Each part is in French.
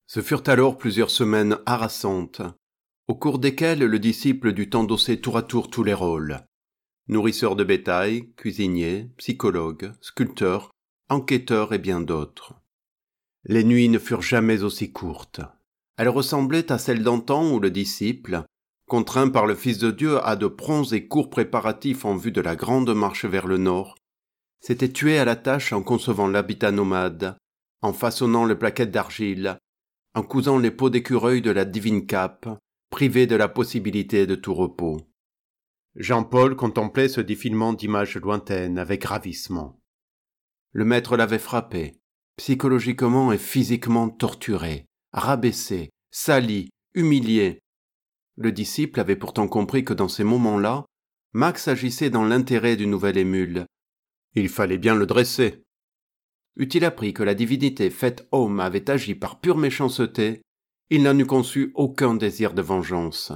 Ce furent alors plusieurs semaines harassantes, au cours desquelles le disciple dut endosser tour à tour tous les rôles. Nourrisseur de bétail, cuisinier, psychologue, sculpteur, enquêteur et bien d'autres. Les nuits ne furent jamais aussi courtes. Elles ressemblaient à celles d'antan où le disciple, contraint par le Fils de Dieu à de prompts et courts préparatifs en vue de la grande marche vers le nord, s'était tué à la tâche en concevant l'habitat nomade, en façonnant les plaquettes d'argile, en cousant les peaux d'écureuil de la divine cape, privé de la possibilité de tout repos. Jean-Paul contemplait ce défilement d'images lointaines avec ravissement. Le maître l'avait frappé, psychologiquement et physiquement torturé, rabaissé, sali, humilié. Le disciple avait pourtant compris que dans ces moments-là, Max agissait dans l'intérêt du nouvel émule. Il fallait bien le dresser. Eût-il appris que la divinité faite homme avait agi par pure méchanceté, il n'en eût conçu aucun désir de vengeance.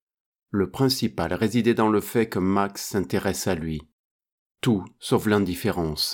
Le principal résidait dans le fait que Max s'intéresse à lui. Tout sauf l'indifférence.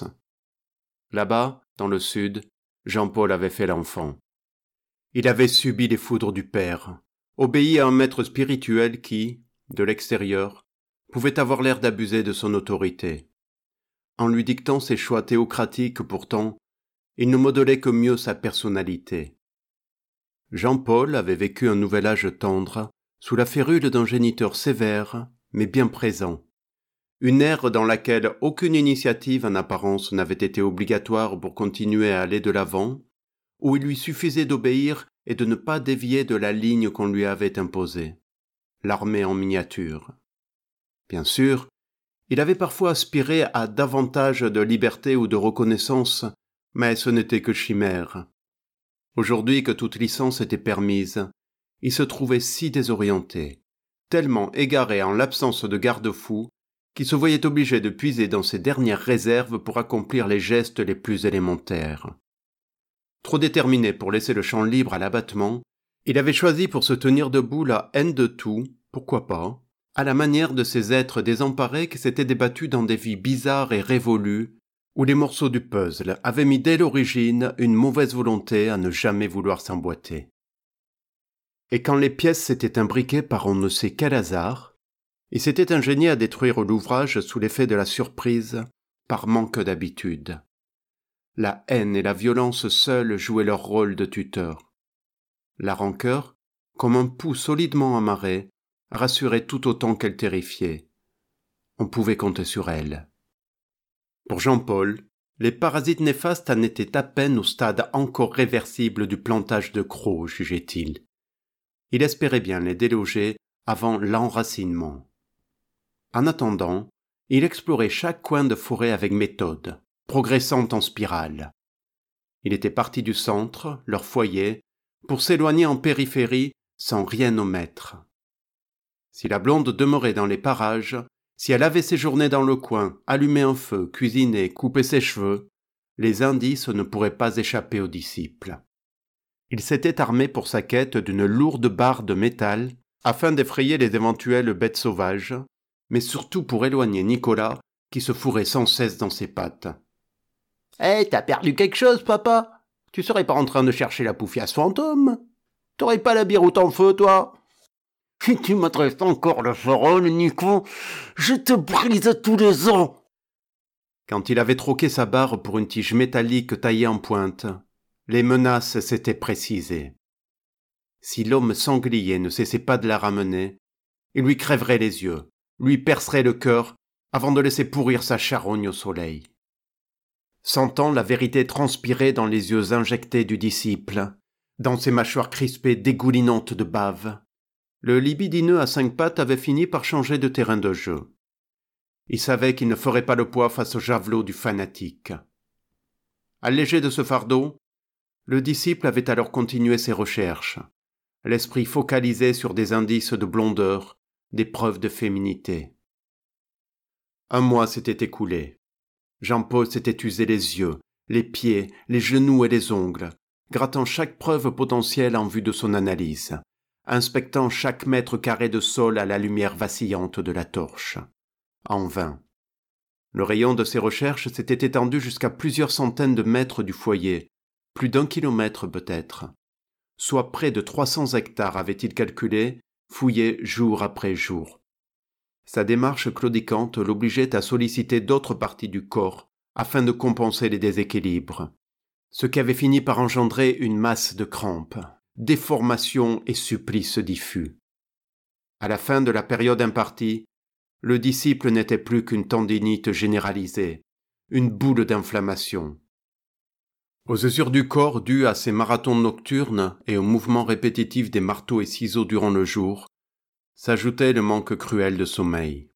Là-bas, dans le sud, Jean-Paul avait fait l'enfant. Il avait subi les foudres du père, obéi à un maître spirituel qui, de l'extérieur, pouvait avoir l'air d'abuser de son autorité. En lui dictant ses choix théocratiques pourtant, il ne modelait que mieux sa personnalité. Jean-Paul avait vécu un nouvel âge tendre, sous la férule d'un géniteur sévère, mais bien présent. Une ère dans laquelle aucune initiative en apparence n'avait été obligatoire pour continuer à aller de l'avant, où il lui suffisait d'obéir et de ne pas dévier de la ligne qu'on lui avait imposée. L'armée en miniature. Bien sûr, il avait parfois aspiré à davantage de liberté ou de reconnaissance, mais ce n'était que chimère. Aujourd'hui que toute licence était permise, il se trouvait si désorienté, tellement égaré en l'absence de garde-fous, qu'il se voyait obligé de puiser dans ses dernières réserves pour accomplir les gestes les plus élémentaires. Trop déterminé pour laisser le champ libre à l'abattement, il avait choisi pour se tenir debout la haine de tout, pourquoi pas, à la manière de ces êtres désemparés qui s'étaient débattus dans des vies bizarres et révolues, où les morceaux du puzzle avaient mis dès l'origine une mauvaise volonté à ne jamais vouloir s'emboîter. Et quand les pièces s'étaient imbriquées par on ne sait quel hasard, il s'était ingénié à détruire l'ouvrage sous l'effet de la surprise, par manque d'habitude. La haine et la violence seules jouaient leur rôle de tuteur. La rancœur, comme un pouls solidement amarré, rassurait tout autant qu'elle terrifiait. On pouvait compter sur elle. Pour Jean-Paul, les parasites néfastes en étaient à peine au stade encore réversible du plantage de crocs, jugeait-il. Il espérait bien les déloger avant l'enracinement. En attendant, il explorait chaque coin de forêt avec méthode, progressant en spirale. Il était parti du centre, leur foyer, pour s'éloigner en périphérie sans rien omettre. Si la blonde demeurait dans les parages, si elle avait séjourné dans le coin, allumé un feu, cuisiné, coupé ses cheveux, les indices ne pourraient pas échapper aux disciples. Il s'était armé pour sa quête d'une lourde barre de métal afin d'effrayer les éventuelles bêtes sauvages, mais surtout pour éloigner Nicolas qui se fourrait sans cesse dans ses pattes. « Hé, t'as perdu quelque chose, papa ? Tu serais pas en train de chercher la poufiasse fantôme ? T'aurais pas la bière au temps feu, toi ?» Si tu m'adresses encore le sorole, Nico, je te brise à tous les os. Quand il avait troqué sa barre pour une tige métallique taillée en pointe, les menaces s'étaient précisées. Si l'homme sanglier ne cessait pas de la ramener, il lui crèverait les yeux, lui percerait le cœur avant de laisser pourrir sa charogne au soleil. Sentant la vérité transpirer dans les yeux injectés du disciple, dans ses mâchoires crispées dégoulinantes de bave, le libidineux à 5 pattes avait fini par changer de terrain de jeu. Il savait qu'il ne ferait pas le poids face au javelot du fanatique. Allégé de ce fardeau, le disciple avait alors continué ses recherches, l'esprit focalisé sur des indices de blondeur, des preuves de féminité. Un mois s'était écoulé. Jean-Paul s'était usé les yeux, les pieds, les genoux et les ongles, grattant chaque preuve potentielle en vue de son analyse, inspectant chaque mètre carré de sol à la lumière vacillante de la torche. En vain. Le rayon de ses recherches s'était étendu jusqu'à plusieurs centaines de mètres du foyer, plus d'1 kilomètre peut-être. soit près de 300 hectares avait-il calculé, fouillés jour après jour. Sa démarche claudicante l'obligeait à solliciter d'autres parties du corps afin de compenser les déséquilibres, ce qui avait fini par engendrer une masse de crampes, déformations et supplices diffus. À la fin de la période impartie, le disciple n'était plus qu'une tendinite généralisée, une boule d'inflammation. Aux usures du corps dues à ses marathons nocturnes et aux mouvements répétitifs des marteaux et ciseaux durant le jour, s'ajoutait le manque cruel de sommeil.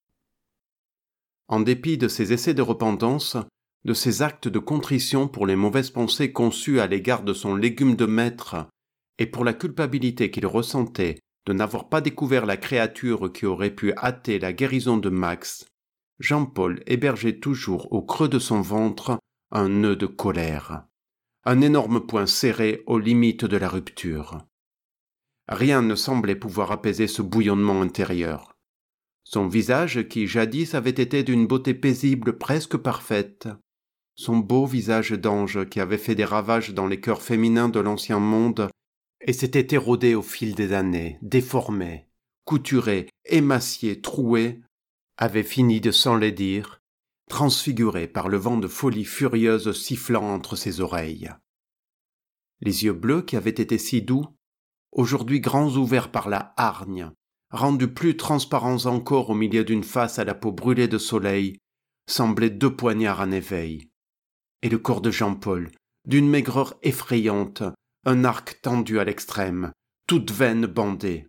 En dépit de ses essais de repentance, de ses actes de contrition pour les mauvaises pensées conçues à l'égard de son légume de maître et pour la culpabilité qu'il ressentait de n'avoir pas découvert la créature qui aurait pu hâter la guérison de Max, Jean-Paul hébergeait toujours au creux de son ventre un nœud de colère, un énorme poing serré aux limites de la rupture. Rien ne semblait pouvoir apaiser ce bouillonnement intérieur. Son visage, qui jadis avait été d'une beauté paisible presque parfaite, son beau visage d'ange qui avait fait des ravages dans les cœurs féminins de l'ancien monde et s'était érodé au fil des années, déformé, couturé, émacié, troué, avait fini de s'enlaidir, transfiguré par le vent de folie furieuse sifflant entre ses oreilles. Les yeux bleus qui avaient été si doux, aujourd'hui grands ouverts par la hargne, rendus plus transparents encore au milieu d'une face à la peau brûlée de soleil, semblaient 2 poignards en éveil. Et le corps de Jean-Paul, d'une maigreur effrayante, un arc tendu à l'extrême, toute veine bandée.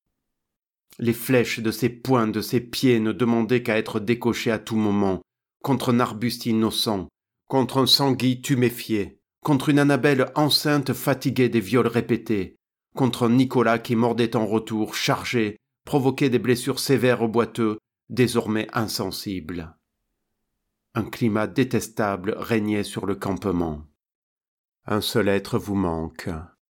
Les flèches de ses poings, de ses pieds ne demandaient qu'à être décochées à tout moment, contre un arbuste innocent, contre un sanguis tuméfié, contre une Annabelle enceinte fatiguée des viols répétés, contre un Nicolas qui mordait en retour, chargé, provoquait des blessures sévères au boiteux, désormais insensible. Un climat détestable régnait sur le campement. Un seul être vous manque.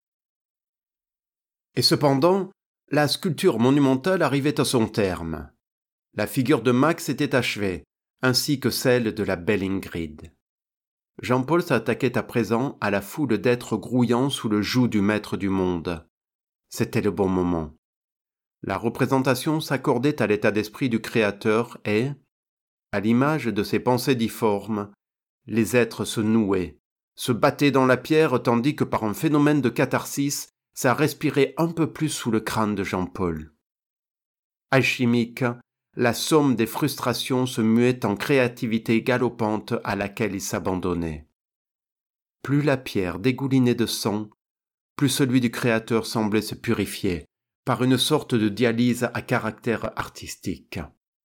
Et cependant, la sculpture monumentale arrivait à son terme. La figure de Max était achevée, ainsi que celle de la belle Ingrid. Jean-Paul s'attaquait à présent à la foule d'êtres grouillant sous le joug du maître du monde. C'était le bon moment. La représentation s'accordait à l'état d'esprit du créateur et, à l'image de ses pensées difformes, les êtres se nouaient, se battaient dans la pierre tandis que par un phénomène de catharsis, ça respirait un peu plus sous le crâne de Jean-Paul. Alchimique, la somme des frustrations se muait en créativité galopante à laquelle il s'abandonnait. Plus la pierre dégoulinait de sang, plus celui du créateur semblait se purifier, par une sorte de dialyse à caractère artistique.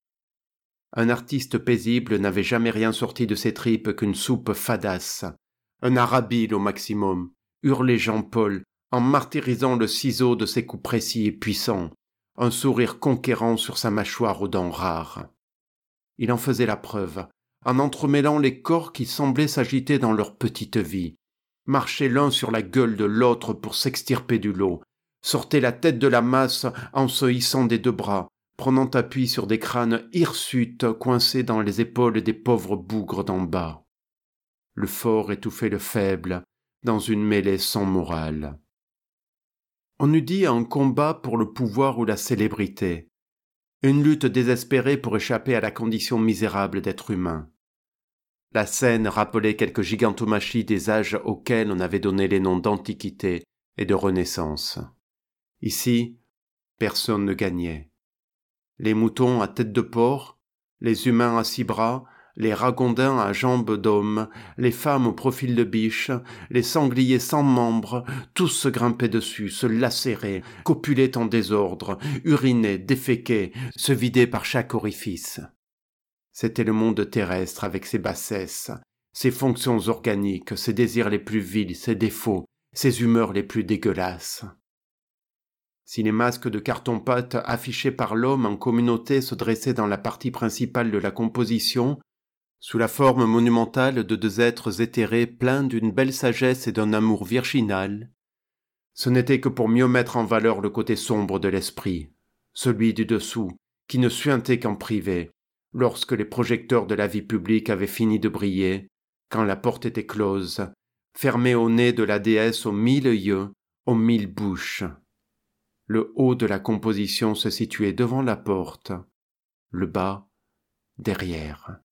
Un artiste paisible n'avait jamais rien sorti de ses tripes qu'une soupe fadasse, un arabile au maximum, hurlait Jean-Paul, en martyrisant le ciseau de ses coups précis et puissants, un sourire conquérant sur sa mâchoire aux dents rares. Il en faisait la preuve, en entremêlant les corps qui semblaient s'agiter dans leur petite vie, marchaient l'un sur la gueule de l'autre pour s'extirper du lot, sortaient la tête de la masse en se hissant des 2 bras, prenant appui sur des crânes hirsutes coincés dans les épaules des pauvres bougres d'en bas. Le fort étouffait le faible dans une mêlée sans morale. On eût dit un combat pour le pouvoir ou la célébrité, une lutte désespérée pour échapper à la condition misérable d'être humain. La scène rappelait quelques gigantomachies des âges auxquels on avait donné les noms d'Antiquité et de Renaissance. Ici, personne ne gagnait. Les moutons à tête de porc, les humains à 6 bras, les ragondins à jambes d'homme, les femmes au profil de biche, les sangliers sans membres, tous se grimpaient dessus, se lacéraient, copulaient en désordre, urinaient, déféquaient, se vidaient par chaque orifice. C'était le monde terrestre avec ses bassesses, ses fonctions organiques, ses désirs les plus vils, ses défauts, ses humeurs les plus dégueulasses. Si les masques de carton-pâte affichés par l'homme en communauté se dressaient dans la partie principale de la composition, sous la forme monumentale de 2 êtres éthérés pleins d'une belle sagesse et d'un amour virginal, ce n'était que pour mieux mettre en valeur le côté sombre de l'esprit, celui du dessous, qui ne suintait qu'en privé, lorsque les projecteurs de la vie publique avaient fini de briller, quand la porte était close, fermée au nez de la déesse aux 1000 yeux, aux 1000 bouches. Le haut de la composition se situait devant la porte, le bas derrière.